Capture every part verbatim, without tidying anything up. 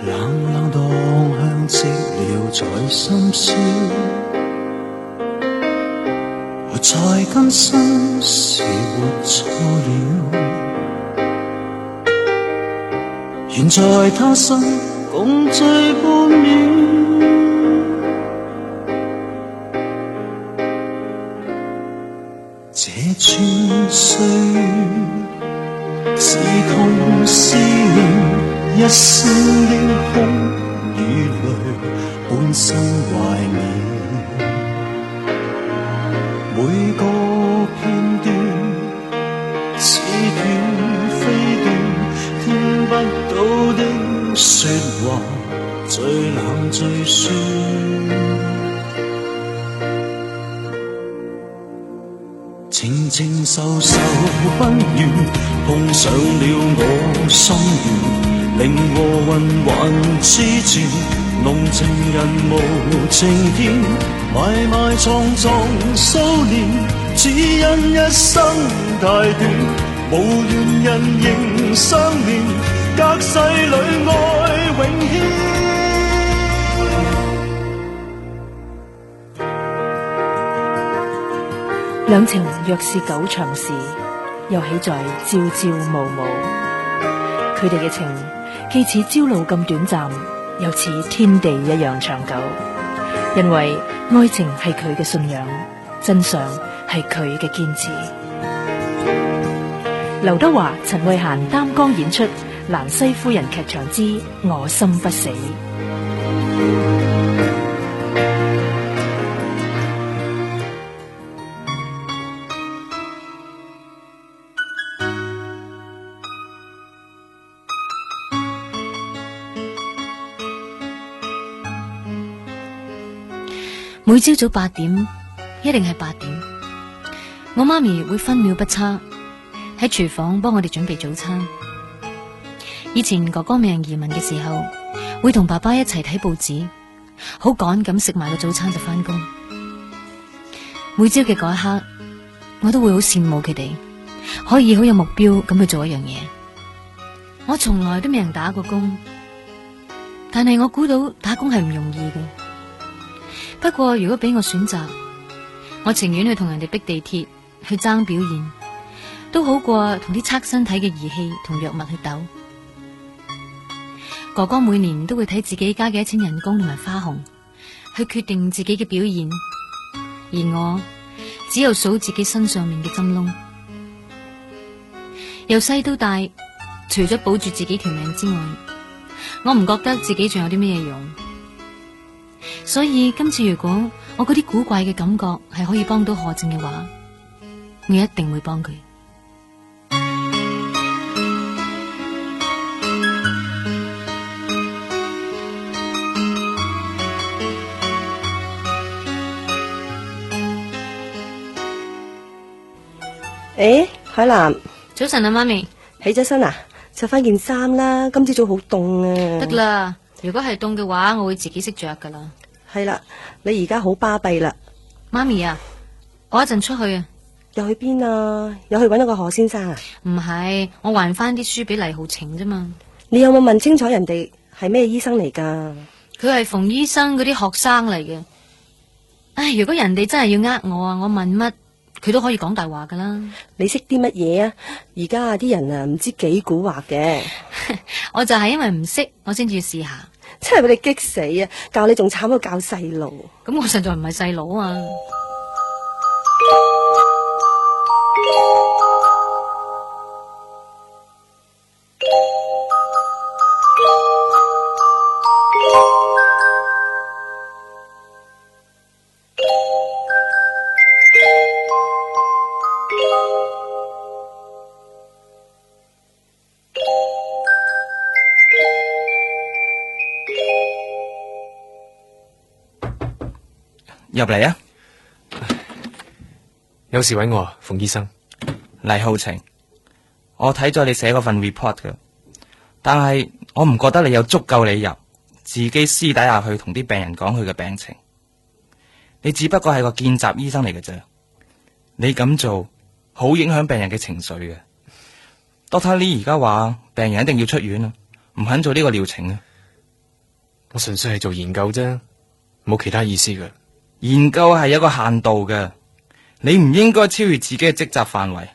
冷冷當香積了在深宵，活在今生是活錯了，願在他生共聚半秒。這串歲月是痛是念，一生英雄與淚半生懷念，每個片段似斷非斷，聽不到的說話最冷最酸。情情愁愁不願，碰上了我心願，令和魂還痴纏，濃情人無情天，埋埋藏藏數年，只因一生太短，無緣人仍相連，隔世裏愛永牽。 兩情若是久長時，又豈在朝朝暮暮。佢哋嘅情既似朝露咁短暫，又似天地一樣長久。因為愛情係佢嘅信仰，真相係佢嘅堅持。劉德華、陳慧嫻擔綱演出《蘭西夫人劇場之我心不死》。每朝早八點，一定係八點，我媽咪會分秒不差喺廚房幫我哋準備早餐。以前哥哥未人移民嘅時候，會同爸爸一齊睇報紙，好趕咁食埋個早餐就翻工。每朝嘅嗰一刻，我都會好羨慕佢哋可以好有目標咁去做一樣嘢。我從來都未人打過工，但係我估到打工係唔容易嘅。不過如果俾我選擇，我情願去同人哋逼地鐵去爭表現，都好過同啲測身體嘅儀器同藥物去鬥。哥哥每年都會睇自己加幾多錢人工同埋花紅，去決定自己嘅表現，而我只有數自己身上面嘅針窿。由細到大，除咗保住自己條命之外，我唔覺得自己仲有啲咩用。所以今次如果我嗰啲古怪嘅感覺係可以幫到何靜嘅話，我一定會幫佢。 誒，海南， 早晨啊，媽咪， 起咗身啊？着翻件衫啦，今朝早好凍啊！ 得啦，如果係凍嘅話，我會自己識着噶啦。 係啦，你而家好巴閉啦。 媽咪啊，我一陣出去啊。 又去邊啊？又去搵一個何先生啊？ 唔係，我還翻啲書俾黎浩晴啫嘛。 你有冇問清楚人哋係咩醫生嚟噶？ 佢係馮醫生嗰啲學生嚟嘅。唉，如果人哋真係要呃我啊，我問乜佢都可以講大話噶啦。 你識啲乜嘢啊？而家啲人啊唔知幾蠱惑嘅。 我就係因為唔識，我先至要試下。 真係俾你激死啊！教你仲慘過教細路。 咁我實在唔係細佬啊。 入嚟啊！ 有事揾我，馮醫生。 黎浩晴，我睇咗你寫嗰份 report 嘅，但係我唔覺得你有足夠理由自己私底下去同啲病人講佢嘅病情。你只不過係個見習醫生嚟嘅啫，你咁做好影響病人嘅情緒嘅。Doctor Lee 而家話病人一定要出院啊，唔肯做呢個療程啊。 我純粹係做研究啫，冇其他意思嘅。 研究係有個限度嘅，你唔應該超越自己嘅職責範圍。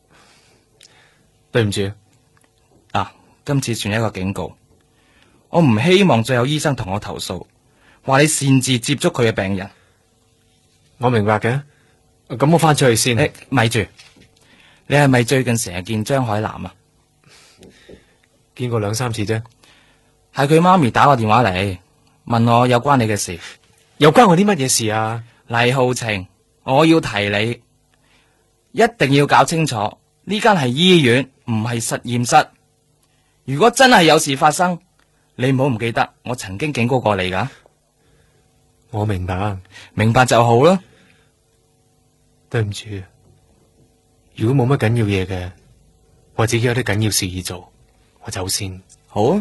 對唔住， 啊，今次算一個警告，我唔希望再有醫生同我投訴，話你擅自接觸佢嘅病人。 我明白嘅，咁我翻出去先。 誒，咪住，你係咪最近成日見張海南啊？ 見過兩三次啫。 係佢媽咪打個電話嚟，問我有關你嘅事。 有關我啲乜嘢事啊？ 黎浩晴，我要提你，一定要搞清楚，呢間係醫院，唔係實驗室。如果真係有事發生，你唔好唔記得，我曾經警告過你噶。 我明白， 明白就好啦。 對唔住，如果冇乜緊要嘢嘅，我自己有啲緊要事要做，我走先。 好啊。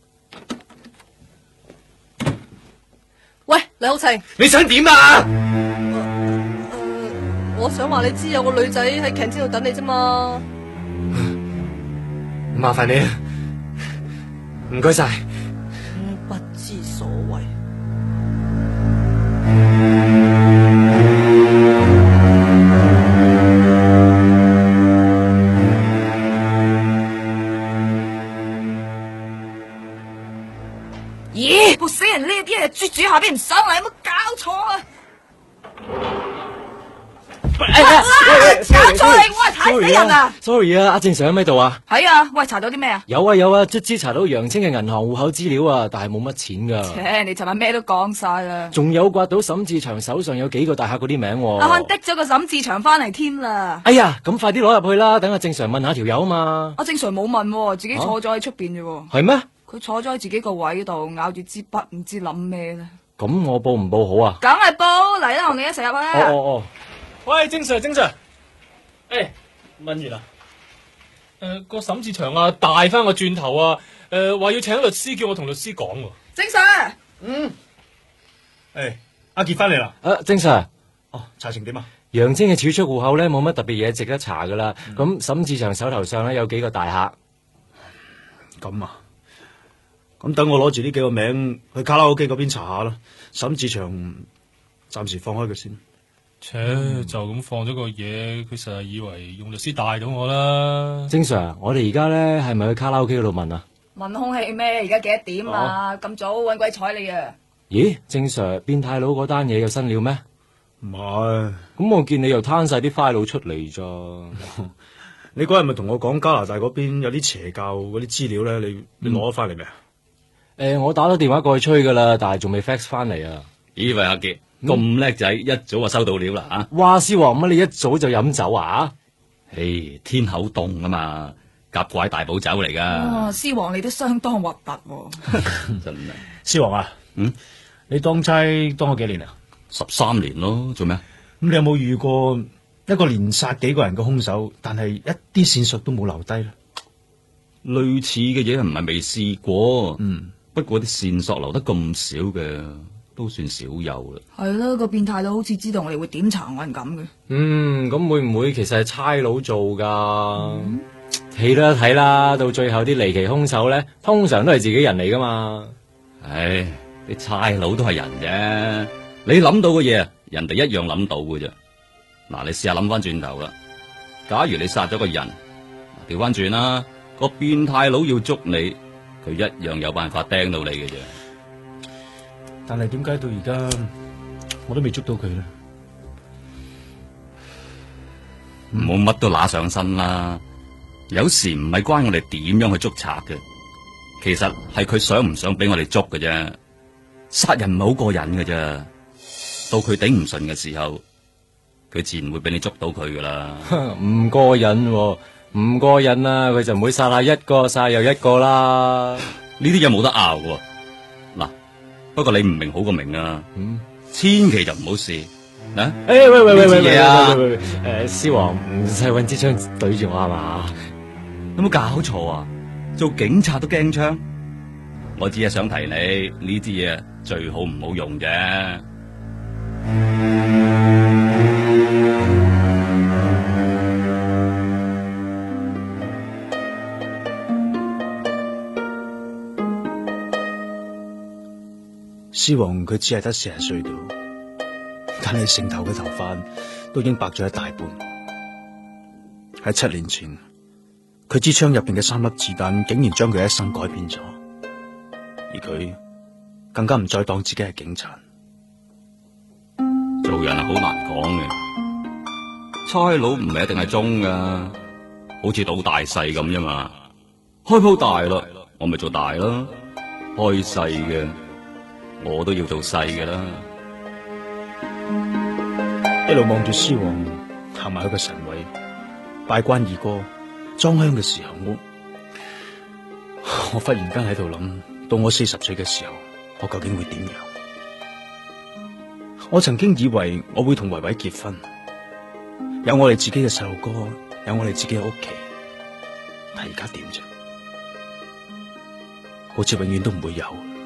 喂，李浩晴， 你想點啊？ 呃，我想話你知有個女仔喺 canteen 度等你啫嘛。 麻煩你啊，唔該晒。 不知所謂。 咦，部死人呢啲嘢啜住下邊唔上嚟，有冇搞錯啊？ 哎呀， 搞錯你，我係睇死人啊 ！sorry 啊，阿正常喺咪度啊？ 係啊，喂，查到啲咩啊？ 有啊有啊，卒之查到楊清嘅銀行戶口資料啊，但係冇乜錢噶。 切，你尋日咩都講晒啦。 仲有刮到沈志祥手上有幾個大客嗰啲名喎。 阿漢的咗個沈志祥翻嚟添啦。 哎呀，咁快啲攞入去啦，等阿正常問下條友啊嘛。 阿正常冇問喎，自己坐咗喺出邊啫。 係咩？ 佢坐咗喺自己個位度，咬住支筆，唔知諗咩咧。 咁我報唔報好啊？ 梗係報，嚟啦，同你一齊入去啦。 哦哦哦， 喂，正常正常。誒，問完啦。誒，個沈志祥啊，大翻個轉頭啊，誒，話要請律師，叫我同律師講喎。 正常。 嗯。誒，阿杰翻嚟啦。 誒，正常。 哦，查成點啊？ 楊清嘅儲蓄戶口咧冇乜特別嘢值得查噶啦。咁沈志祥手頭上咧有幾個大客。 咁啊。咁等我攞住呢幾個名去卡拉 OK 嗰邊查下啦。沈志祥暫時放開佢先。切，就咁放咗個嘢，佢實係以為用律師帶到我啦。 正常，我哋而家咧係咪去卡拉 OK 嗰度問啊？ 問空氣咩？而家幾多點啊？咁、哦、早搵鬼睬你啊！ 咦，正常變態佬嗰單嘢有新料咩？ 唔係， 咁我見你又攤晒啲 file 出嚟咋？ 你嗰日咪同我講加拿大嗰邊有啲邪教嗰啲資料咧？你你攞咗翻嚟未啊？誒、 嗯呃，我打咗電話過去催噶啦，但係仲未 fax 翻嚟啊！ 咦，喂阿杰，咁叻仔，一早就收到料啦啊！ 話師話乜你一早就飲酒啊？ 唉，天口凍啊嘛，夾怪大補酒嚟噶。 哦，獅王你都相當核突喎！ 真係， 獅王啊，嗯，你當差當咗幾年啊？ 十三年咯，做咩？ 咁你有冇遇過一個連殺幾個人嘅兇手，但係一啲線索都冇留低咧？ 類似嘅嘢唔係未試過， 嗯， 不過啲線索留得咁少嘅，都算少有啦。 係咯，個變態佬好似知道我哋會點查案咁嘅。 嗯，咁會唔會其實係差佬做噶？睇啦睇啦，到最後啲離奇兇手咧，通常都係自己人嚟噶嘛。 唉，啲差佬都係人啫，你諗到嘅嘢，人哋一樣諗到嘅啫。嗱，你試下諗翻轉頭啦，假如你殺咗個人，調翻轉啦。個變態佬要捉你，佢一樣有辦法釘到你嘅啫。 但係點解到而家我都未捉到佢咧？ 唔好乜都揦上身啦。有時唔係關我哋點樣去捉賊嘅，其實係佢想唔想俾我哋捉嘅啫。殺人唔係好過癮嘅啫，到佢頂唔順嘅時候，佢自然會俾你捉到佢噶啦。 唔過癮喎。唔過癮啊！佢就唔會殺下一個，殺又一個啦。 呢啲嘢冇得拗嘅。嗱，不過你唔明好過明啊。嗯，千祈就唔好試。嗱，誒， 喂喂喂喂喂喂啊！喂喂喂，誒，獅王唔使搵支槍對住我係嘛？ 有冇搞錯啊？做警察都驚槍？我只係想提你呢啲嘢最好唔好用啫。 獅王佢只係得四十歲到，但係成頭嘅頭髮都已經白咗一大半。喺七年前，佢支槍入邊嘅三粒子彈竟然將佢一生改變咗，而佢更加唔再當自己係警察。 做人係好難講嘅，差佬唔係一定係忠噶，好似賭大細咁啫嘛。開鋪大咯，我咪做大咯；開細嘅，我都要做細嘅啦。 一路望住獅王行埋去個神位，拜關二哥裝香嘅時候，我我忽然間喺度諗，到我四十歲嘅時候，我究竟會點樣？我曾經以為我會同維維結婚，有我哋自己嘅細路哥，有我哋自己嘅屋企。但而家點啫？好似永遠都唔會有。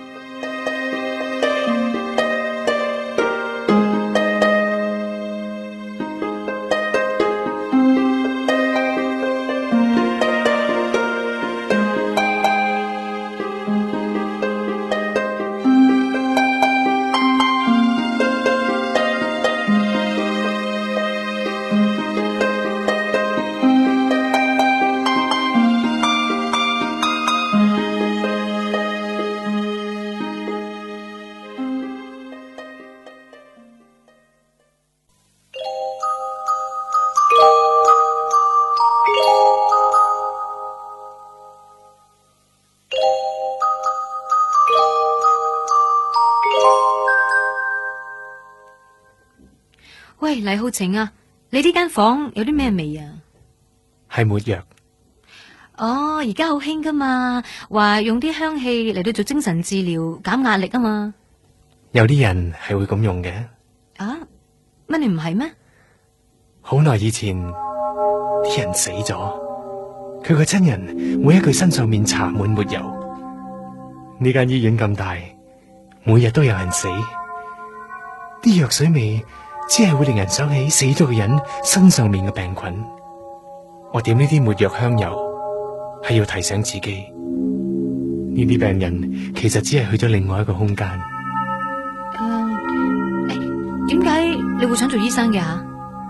喂，黎浩晴啊，你呢間房有啲咩味啊？ 係沒藥。 哦，而家好興噶嘛，話用啲香氣嚟到做精神治療，減壓力啊嘛。 有啲人係會咁用嘅。 啊？乜你唔係咩？ 好耐以前，啲人死咗，佢個親人會喺佢身上面搽滿沒油。呢間醫院咁大，每日都有人死，啲藥水味只係會令人想起死咗嘅人身上面嘅病菌。我點呢啲沒藥香油，係要提醒自己，呢啲病人其實只係去咗另外一個空間。 誒、呃，點解你會想做醫生嘅吓？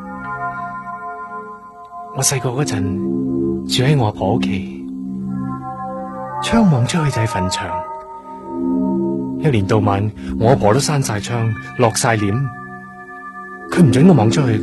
我細個嗰陣住喺我阿婆屋企，窗望出去就係墳場，一年到晚我阿婆都閂晒窗，落晒簾。佢唔准我望出去嘅，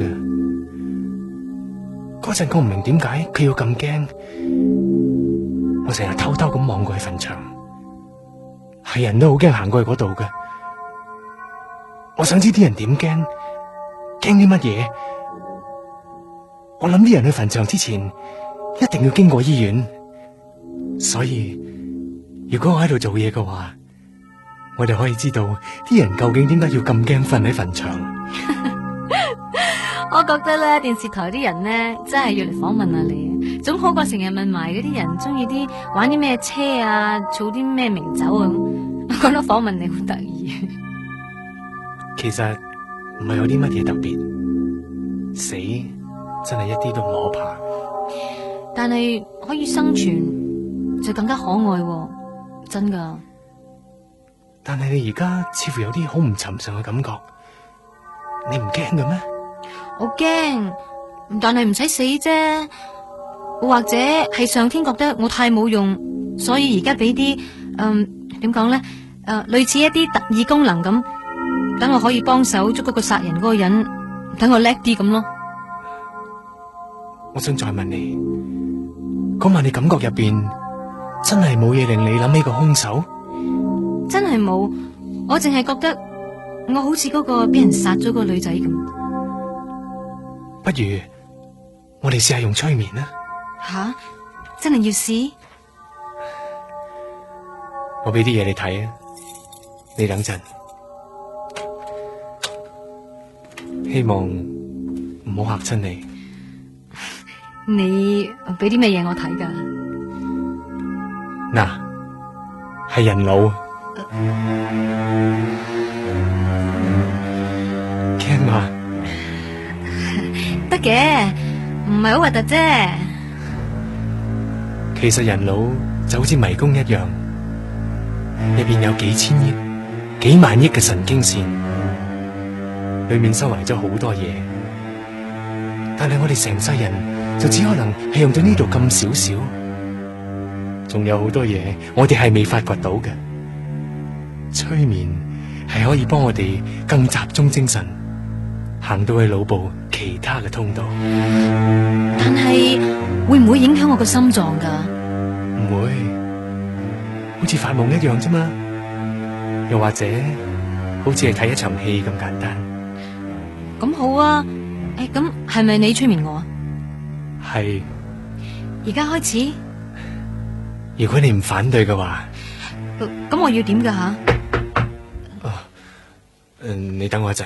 嗰陣我唔明點解佢要咁驚，我成日偷偷咁望過去墳場，係人都好驚行過去嗰度嘅。我想知啲人點驚，驚啲乜嘢？我諗啲人去墳場之前一定要經過醫院，所以如果我喺度做嘢嘅話，我哋可以知道啲人究竟點解要咁驚瞓喺墳場。 我覺得咧，電視台啲人咧真係要嚟訪問下你，總好過成日問埋嗰啲人中意啲玩啲咩車啊，儲啲咩名酒啊咁。我覺得訪問你好得意。 其實唔係有啲乜嘢特別，死真係一啲都唔可怕。 但係可以生存就更加可愛喎，真噶。 但係你而家似乎有啲好唔尋常嘅感覺，你唔驚嘅咩？ 我驚，但係唔使死啫。或者係上天覺得我太冇用，所以而家俾啲嗯點講咧？誒、呃，類似一啲特異功能咁，等我可以幫手捉嗰個殺人嗰個人，等我叻啲咁咯。 我想再問你，嗰晚你感覺入邊真係冇嘢令你諗起個兇手？ 真係冇，我淨係覺得我好似嗰個俾人殺咗個女仔咁。 不如我哋試下用催眠啦。 吓，真係要試？ 我俾啲嘢你睇啊，你等陣，希望唔好嚇親你。 你俾啲咩嘢我睇噶？ 嗱，係人腦。驚嘛？ 得嘅，唔係好核突啫。 其實人腦就好似迷宮一樣，入邊有幾千億、 幾萬億嘅神經線，裏面收埋咗好多嘢，但係我哋成世人就只可能係用到呢度咁少少，仲有好多嘢我哋係未發掘到嘅。催眠係可以幫我哋更集中精神，行到去腦部其他嘅通道。 但係會唔會影響我個心臟噶？ 唔會，好似發夢一樣啫嘛。又或者好似係睇一場戲咁簡單。 咁好啊，誒，咁係咪你催眠我啊？ 係。 而家開始。 如果你唔反對嘅話， 咁我要點噶吓？ 嗯，你等我一陣。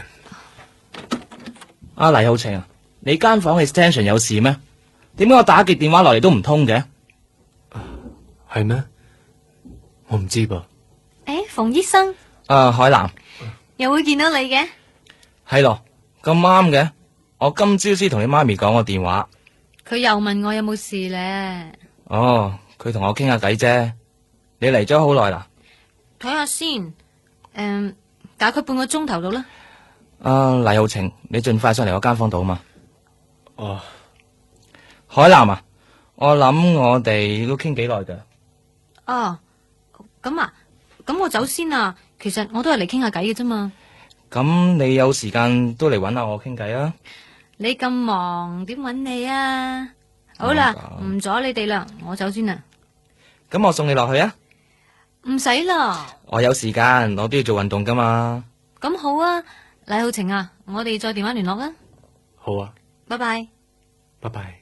阿黎浩晴啊，你間房嘅 extension 有事咩？點解我打極電話落嚟都唔通嘅？ 係咩？我唔知噃。 誒，馮醫生。 啊，海南。 又會見到你嘅。 係咯，咁啱嘅。我今朝先同你媽咪講個電話。 佢又問我有冇事咧。 哦，佢同我傾下偈啫。你嚟咗好耐啦？ 睇下先。誒、嗯，大概半個鐘頭到啦。 啊，黎浩晴，你盡快上嚟我間房度嘛。 哦。 海南啊，我諗我哋都傾幾耐噶。 哦，咁啊。咁我走先啊，其實我都係嚟傾下偈嘅啫嘛。 咁你有時間都嚟搵下我傾偈啊？ 你咁忙，點搵你啊？好啦，唔阻你哋啦，我走先啦。 咁我送你落去啊？ 唔使啦。我有時間，我都要做運動噶嘛。 咁好啊，黎浩晴啊，我哋再電話聯絡啦。 好啊。 拜拜。 拜拜。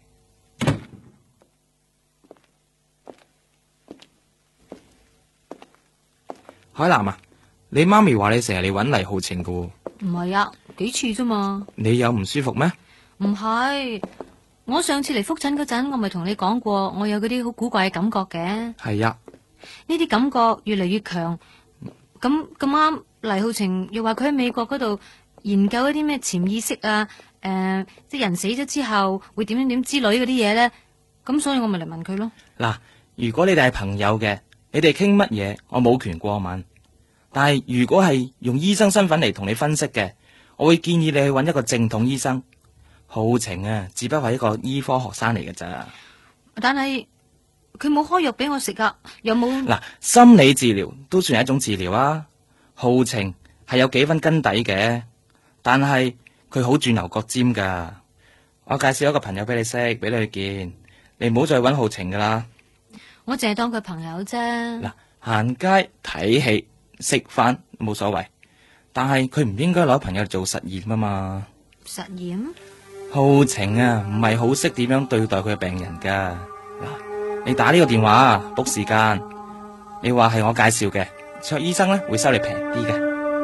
海南啊，你媽咪話你成日嚟搵黎浩晴噶喎。 唔係啊，幾次啫嘛。 你有唔舒服咩？ 唔係，我上次嚟復診嗰陣，我咪同你講過，我有嗰啲好古怪嘅感覺嘅。 係啊， 呢啲感覺越嚟越強。咁咁啱，黎浩晴又話佢喺美國嗰度研究一啲咩潛意識啊，誒、呃，即係人死咗之後會點點點之類嗰啲嘢咧。咁所以我咪嚟問佢咯。 嗱，如果你哋係朋友嘅，你哋傾乜嘢，我冇權過問。但係如果係用醫生身份嚟同你分析嘅，我會建議你去揾一個正統醫生。浩晴啊，只不過係一個醫科學生嚟嘅咋。 但係佢冇開藥俾我食噶，有冇？ 嗱，心理治療都算係一種治療啊。浩晴係有幾分根底嘅，但係佢好轉牛角尖噶。我介紹一個朋友俾你識，俾你去見，你唔好再揾浩晴噶啦。 我淨係當佢朋友啫。 嗱，行街睇戲食飯冇所謂，但係佢唔應該攞朋友嚟做實驗啊嘛。 實驗？ 浩晴啊，唔係好識點樣對待佢嘅病人噶。嗱，你打呢個電話 book 時間，你話係我介紹嘅，卓醫生咧會收你平啲嘅。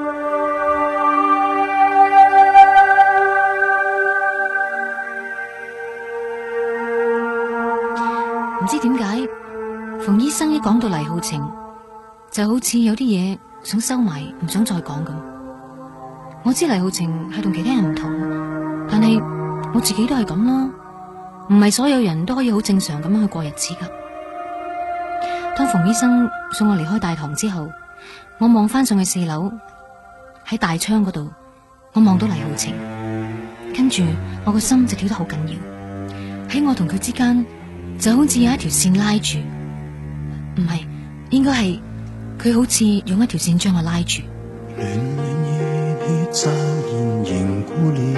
唔知點解，馮醫生一講到黎浩晴，就好似有啲嘢想收埋，唔想再講咁。我知黎浩晴係同其他人唔同，但係我自己都係咁啦。唔係所有人都可以好正常咁樣去過日子噶。當馮醫生送我離開大堂之後，我望翻上去四樓，喺大窗嗰度，我望到黎浩晴，跟住我個心就跳得好緊要。喺我同佢之間，就好似有一條線拉住，唔係，應該係佢好似用一條線將我拉住。 暖暖熱血驟然凝固了，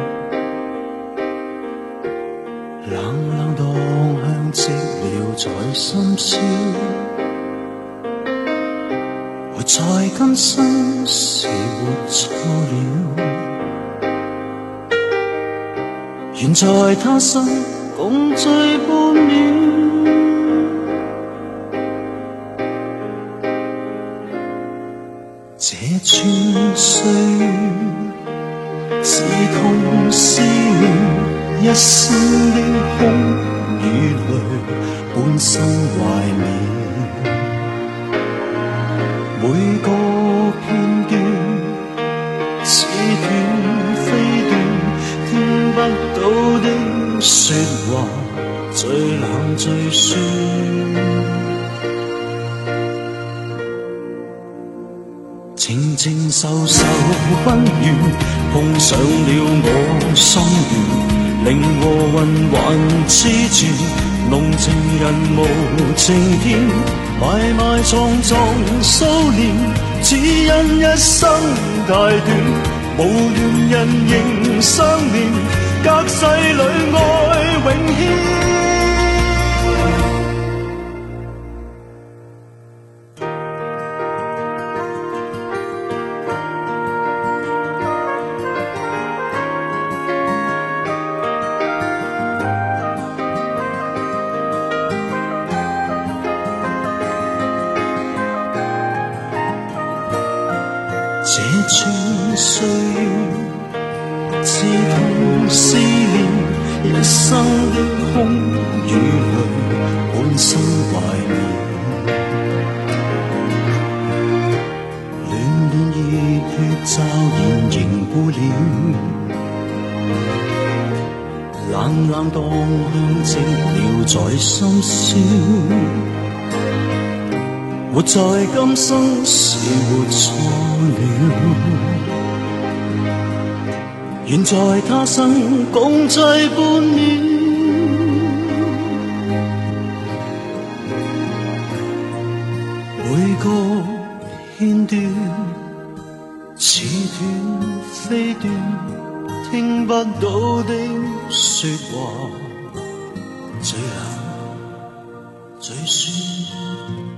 冷冷蕩向寂寥在深宵，活在今生是活錯了，願在他生共聚半秒。這串歲月是痛是妙，一生的空與淚半生懷緬，每個片段似斷非斷，聽不到的說話最冷最酸。這靜靜受受不怨，碰上了我心願，令和雲還痴纏，濃情人無情天，埋埋藏藏數年，只因一生太短，無緣人仍相連，隔世裏愛永牽。這串歲月，刺痛思念，一生的空與淚，半生懷念。暖暖熱血驟然凝固了，冷冷當香寂了在深宵。活在今生是活錯了，願在他生共聚半秒。每個片段似斷非斷，聽不到的說話，最冷最酸。